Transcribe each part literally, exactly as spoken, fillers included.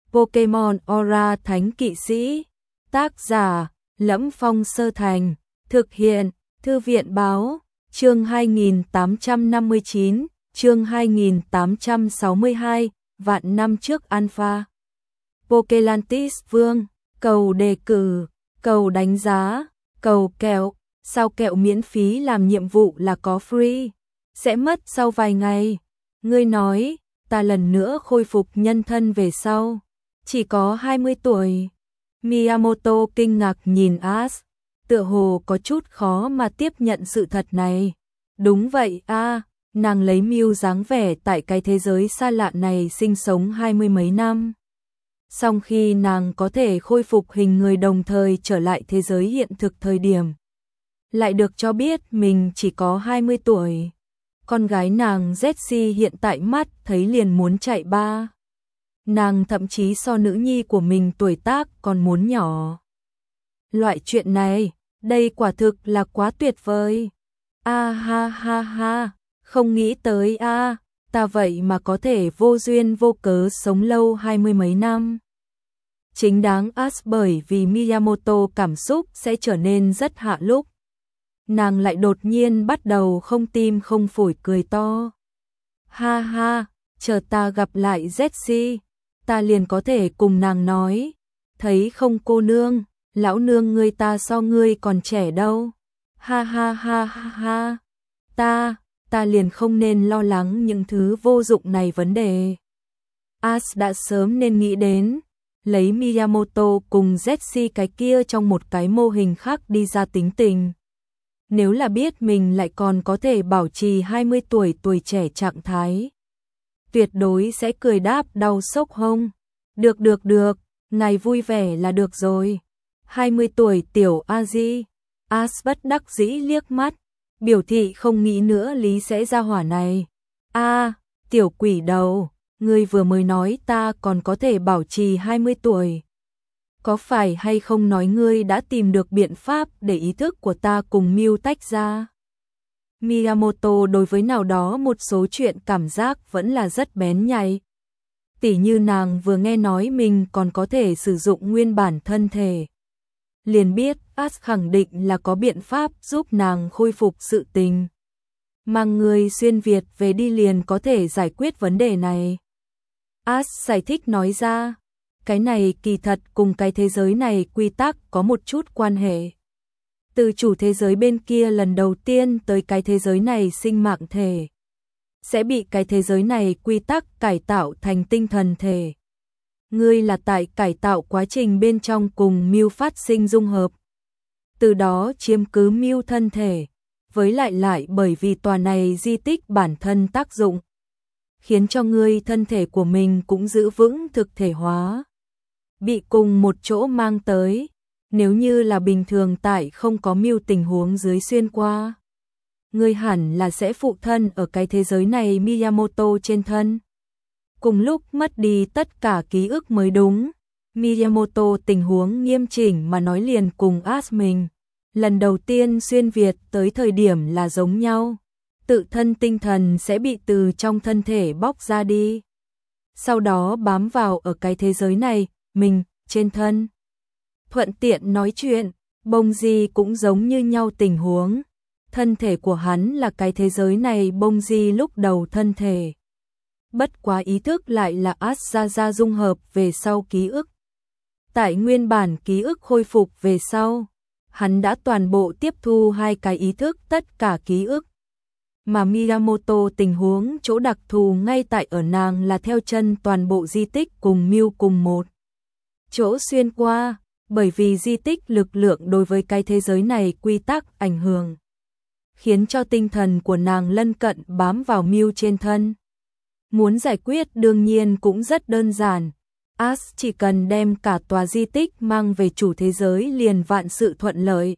Pokemon Aura Thánh Kỵ Sĩ. Tác giả: Lẫm Phong Sơ Thành. Thực hiện: Thư viện Báo. Chương hai nghìn tám trăm năm mươi chín, chương hai nghìn tám trăm sáu mươi hai, vạn năm trước Alpha. Pokelantis Vương, cầu đề cử, cầu đánh giá, cầu kẹo, sao kẹo miễn phí làm nhiệm vụ là có free, sẽ mất sau vài ngày. Ngươi nói, ta lần nữa khôi phục nhân thân về sau, chỉ có hai mươi tuổi. Miyamoto kinh ngạc nhìn Ash, tựa hồ có chút khó mà tiếp nhận sự thật này. Đúng vậy a, à, nàng lấy Mew dáng vẻ tại cái thế giới xa lạ này sinh sống hai mươi mấy năm. Song khi nàng có thể khôi phục hình người đồng thời trở lại thế giới hiện thực thời điểm, lại được cho biết mình chỉ có hai mươi tuổi. Con gái nàng Jessie hiện tại mắt thấy liền muốn chạy ba. Nàng thậm chí so nữ nhi của mình tuổi tác còn muốn nhỏ. Loại chuyện này, đây quả thực là quá tuyệt vời. A ha ha ha, không nghĩ tới a, ta vậy mà có thể vô duyên vô cớ sống lâu hai mươi mấy năm. Chính đáng Ash bởi vì Miyamoto cảm xúc sẽ trở nên rất hạ lúc. Nàng lại đột nhiên bắt đầu không tim không phổi cười to. Ha ha, chờ ta gặp lại Jessie, ta liền có thể cùng nàng nói, thấy không cô nương, lão nương ngươi ta so ngươi còn trẻ đâu. Ha ha ha ha ha, ta, ta liền không nên lo lắng những thứ vô dụng này vấn đề. Ash đã sớm nên nghĩ đến, lấy Miyamoto cùng Jessie cái kia trong một cái mô hình khác đi ra tính tình. Nếu là biết mình lại còn có thể bảo trì hai mươi tuổi tuổi trẻ trạng thái, tuyệt đối sẽ cười đáp đau sốc hông. Được được được, ngài vui vẻ là được rồi. hai mươi tuổi tiểu A-di. Ash bất đắc dĩ liếc mắt, biểu thị không nghĩ nữa lý sẽ ra hỏa này. A, à, tiểu quỷ đầu, ngươi vừa mới nói ta còn có thể bảo trì hai mươi tuổi. Có phải hay không nói ngươi đã tìm được biện pháp để ý thức của ta cùng Mew tách ra? Miyamoto đối với nào đó một số chuyện cảm giác vẫn là rất bén nhạy. Tỉ như nàng vừa nghe nói mình còn có thể sử dụng nguyên bản thân thể, liền biết Ash khẳng định là có biện pháp giúp nàng khôi phục sự tình. Mang người xuyên Việt về đi liền có thể giải quyết vấn đề này. Ash giải thích nói ra, cái này kỳ thật cùng cái thế giới này quy tắc có một chút quan hệ. Từ chủ thế giới bên kia lần đầu tiên tới cái thế giới này sinh mạng thể, sẽ bị cái thế giới này quy tắc cải tạo thành tinh thần thể. Ngươi là tại cải tạo quá trình bên trong cùng Mew phát sinh dung hợp, từ đó chiếm cứ Mew thân thể, với lại lại bởi vì tòa này di tích bản thân tác dụng, khiến cho ngươi thân thể của mình cũng giữ vững thực thể hóa, bị cùng một chỗ mang tới. Nếu như là bình thường tại không có Mew tình huống dưới xuyên qua, ngươi hẳn là sẽ phụ thân ở cái thế giới này Miyamoto trên thân, cùng lúc mất đi tất cả ký ức mới đúng. Miyamoto tình huống nghiêm chỉnh mà nói liền cùng Ash mình lần đầu tiên xuyên Việt tới thời điểm là giống nhau, tự thân tinh thần sẽ bị từ trong thân thể bóc ra đi, sau đó bám vào ở cái thế giới này mình trên thân. Thuận tiện nói chuyện, Bông Di cũng giống như nhau tình huống, thân thể của hắn là cái thế giới này Bông Di lúc đầu thân thể, bất quá ý thức lại là Ash dung hợp về sau ký ức. Tại nguyên bản ký ức khôi phục về sau, hắn đã toàn bộ tiếp thu hai cái ý thức tất cả ký ức. Mà Miyamoto tình huống chỗ đặc thù ngay tại ở nàng là theo chân toàn bộ di tích cùng Mew cùng một chỗ xuyên qua, bởi vì di tích lực lượng đối với cái thế giới này quy tắc ảnh hưởng, khiến cho tinh thần của nàng lân cận bám vào Mew trên thân. Muốn giải quyết đương nhiên cũng rất đơn giản, Ash chỉ cần đem cả tòa di tích mang về chủ thế giới liền vạn sự thuận lợi.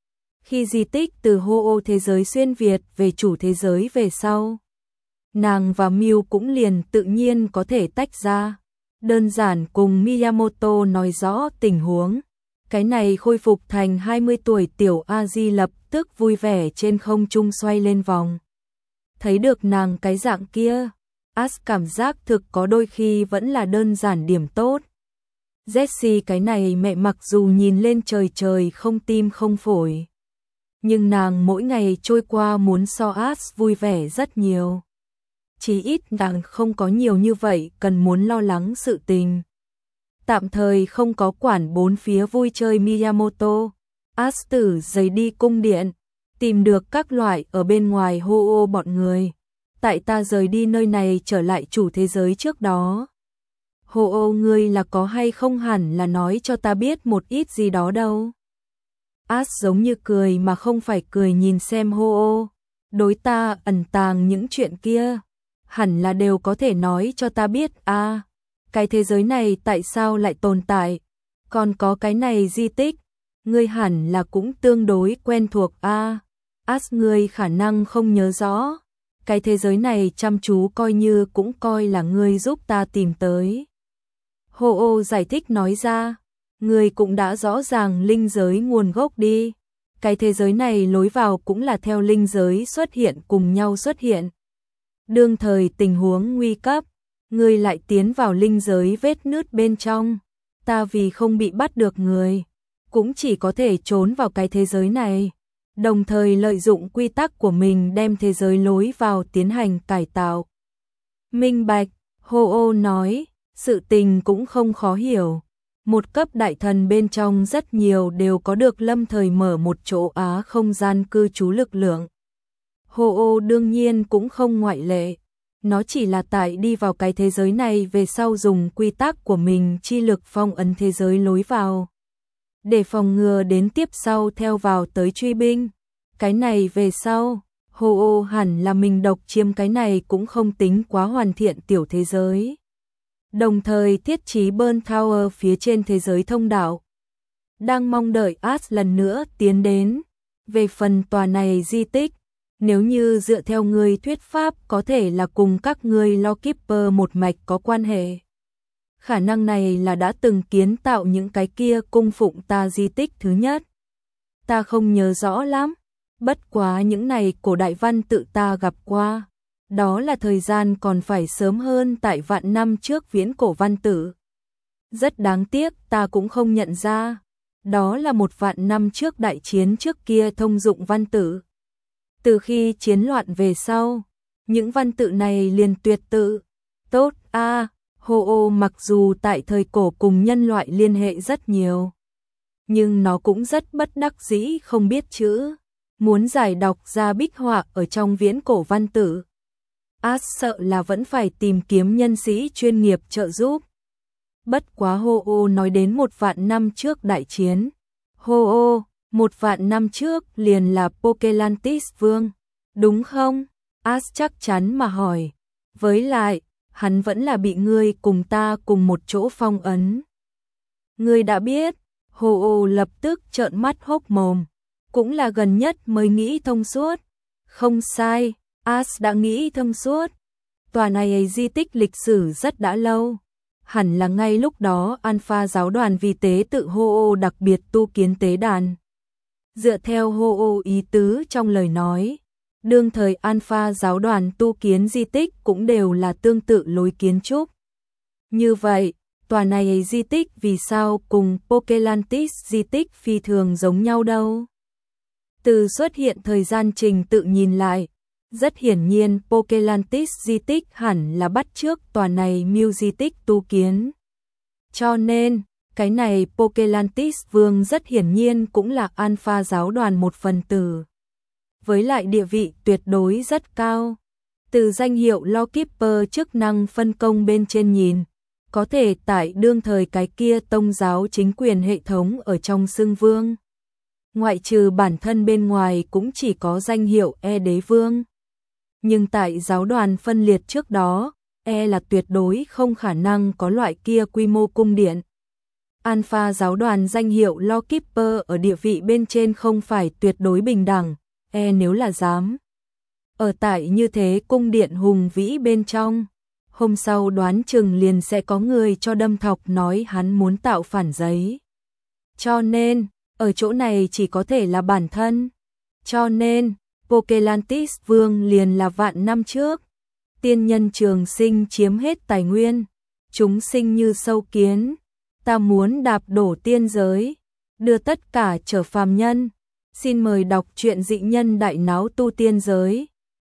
Khi di tích từ Ho-Oh thế giới xuyên Việt về chủ thế giới về sau, nàng và Mew cũng liền tự nhiên có thể tách ra. Đơn giản cùng Miyamoto nói rõ tình huống, cái này khôi phục thành hai mươi tuổi tiểu A-di lập tức vui vẻ trên không trung xoay lên vòng. Thấy được nàng cái dạng kia, Ash cảm giác thực có đôi khi vẫn là đơn giản điểm tốt, Jessie cái này mẹ mặc dù nhìn lên trời trời không tim không phổi. Nhưng nàng mỗi ngày trôi qua muốn so As vui vẻ rất nhiều. Chỉ ít nàng không có nhiều như vậy cần muốn lo lắng sự tình. Tạm thời không có quản bốn phía vui chơi Miyamoto. As tử rời đi cung điện, tìm được các loại ở bên ngoài hô ô bọn người. Tại ta rời đi nơi này trở lại chủ thế giới trước đó. Hô ô ngươi là có hay không hẳn là nói cho ta biết một ít gì đó đâu. As giống như cười mà không phải cười nhìn xem hô ô. Đối ta ẩn tàng những chuyện kia. Hẳn là đều có thể nói cho ta biết à. Cái thế giới này tại sao lại tồn tại. Còn có cái này di tích. Ngươi hẳn là cũng tương đối quen thuộc a. As ngươi khả năng không nhớ rõ. Cái thế giới này chăm chú coi như cũng coi là ngươi giúp ta tìm tới. Hô ô giải thích nói ra. Ngươi cũng đã rõ ràng linh giới nguồn gốc đi. Cái thế giới này lối vào cũng là theo linh giới xuất hiện cùng nhau xuất hiện. Đương thời tình huống nguy cấp. Ngươi lại tiến vào linh giới vết nứt bên trong. Ta vì không bị bắt được người. Cũng chỉ có thể trốn vào cái thế giới này. Đồng thời lợi dụng quy tắc của mình đem thế giới lối vào tiến hành cải tạo. Minh bạch, hô ô nói, sự tình cũng không khó hiểu. Một cấp đại thần bên trong rất nhiều đều có được lâm thời mở một chỗ á không gian cư trú lực lượng. Hô ô đương nhiên cũng không ngoại lệ. Nó chỉ là tại đi vào cái thế giới này về sau dùng quy tắc của mình chi lực phong ấn thế giới lối vào. Để phòng ngừa đến tiếp sau theo vào tới truy binh. Cái này về sau, hô ô hẳn là mình độc chiếm cái này cũng không tính quá hoàn thiện tiểu thế giới. Đồng thời thiết trí Burn Tower phía trên thế giới thông đạo. Đang mong đợi As lần nữa tiến đến. Về phần tòa này di tích, nếu như dựa theo ngươi thuyết pháp có thể là cùng các ngươi Lawkeeper một mạch có quan hệ. Khả năng này là đã từng kiến tạo những cái kia cung phụng ta di tích thứ nhất. Ta không nhớ rõ lắm, bất quá những này cổ đại văn tự ta gặp qua. Đó là thời gian còn phải sớm hơn tại vạn năm trước viễn cổ văn tự. Rất đáng tiếc ta cũng không nhận ra. Đó là một vạn năm trước đại chiến trước kia thông dụng văn tự. Từ khi chiến loạn về sau, những văn tự này liền tuyệt tự. Tốt a à, hô ô mặc dù tại thời cổ cùng nhân loại liên hệ rất nhiều. Nhưng nó cũng rất bất đắc dĩ không biết chữ. Muốn giải đọc ra bích họa ở trong viễn cổ văn tự. As sợ là vẫn phải tìm kiếm nhân sĩ chuyên nghiệp trợ giúp. Bất quá hô ô nói đến một vạn năm trước đại chiến. Hô ô, một vạn năm trước liền là Pokelantis Vương, đúng không? As chắc chắn mà hỏi. Với lại, hắn vẫn là bị ngươi cùng ta cùng một chỗ phong ấn. Ngươi đã biết, hô ô lập tức trợn mắt hốc mồm. Cũng là gần nhất mới nghĩ thông suốt. Không sai, As đã nghĩ thông suốt. Tòa này di tích lịch sử rất đã lâu. Hẳn là ngay lúc đó Alpha giáo đoàn vì tế tự hô ô đặc biệt tu kiến tế đàn. Dựa theo hô ô ý tứ trong lời nói, đương thời Alpha giáo đoàn tu kiến di tích cũng đều là tương tự lối kiến trúc. Như vậy, tòa này di tích vì sao cùng Pokelantis di tích phi thường giống nhau đâu? Từ xuất hiện thời gian trình tự nhìn lại, rất hiển nhiên Pokelantis di tích hẳn là bắt chước tòa này Mew di tích tu kiến. Cho nên, cái này Pokelantis Vương rất hiển nhiên cũng là Alpha giáo đoàn một phần tử. Với lại địa vị tuyệt đối rất cao. Từ danh hiệu Lawkeeper chức năng phân công bên trên nhìn, có thể tại đương thời cái kia tông giáo chính quyền hệ thống ở trong xưng vương. Ngoại trừ bản thân bên ngoài cũng chỉ có danh hiệu E đế vương. Nhưng tại giáo đoàn phân liệt trước đó, E là tuyệt đối không khả năng có loại kia quy mô cung điện. Alpha giáo đoàn danh hiệu Lawkeeper ở địa vị bên trên không phải tuyệt đối bình đẳng, E nếu là dám. Ở tại như thế cung điện hùng vĩ bên trong, hôm sau đoán chừng liền sẽ có người cho đâm thọc nói hắn muốn tạo phản giấy. Cho nên, ở chỗ này chỉ có thể là bản thân. Cho nên, Pokelantis Vương liền là vạn năm trước. Tiên nhân trường sinh chiếm hết tài nguyên. Chúng sinh như sâu kiến. ta muốn đạp đổ tiên giới, đưa tất cả trở phàm nhân. Xin mời đọc truyện Dị Nhân Đại Náo Tu Tiên Giới.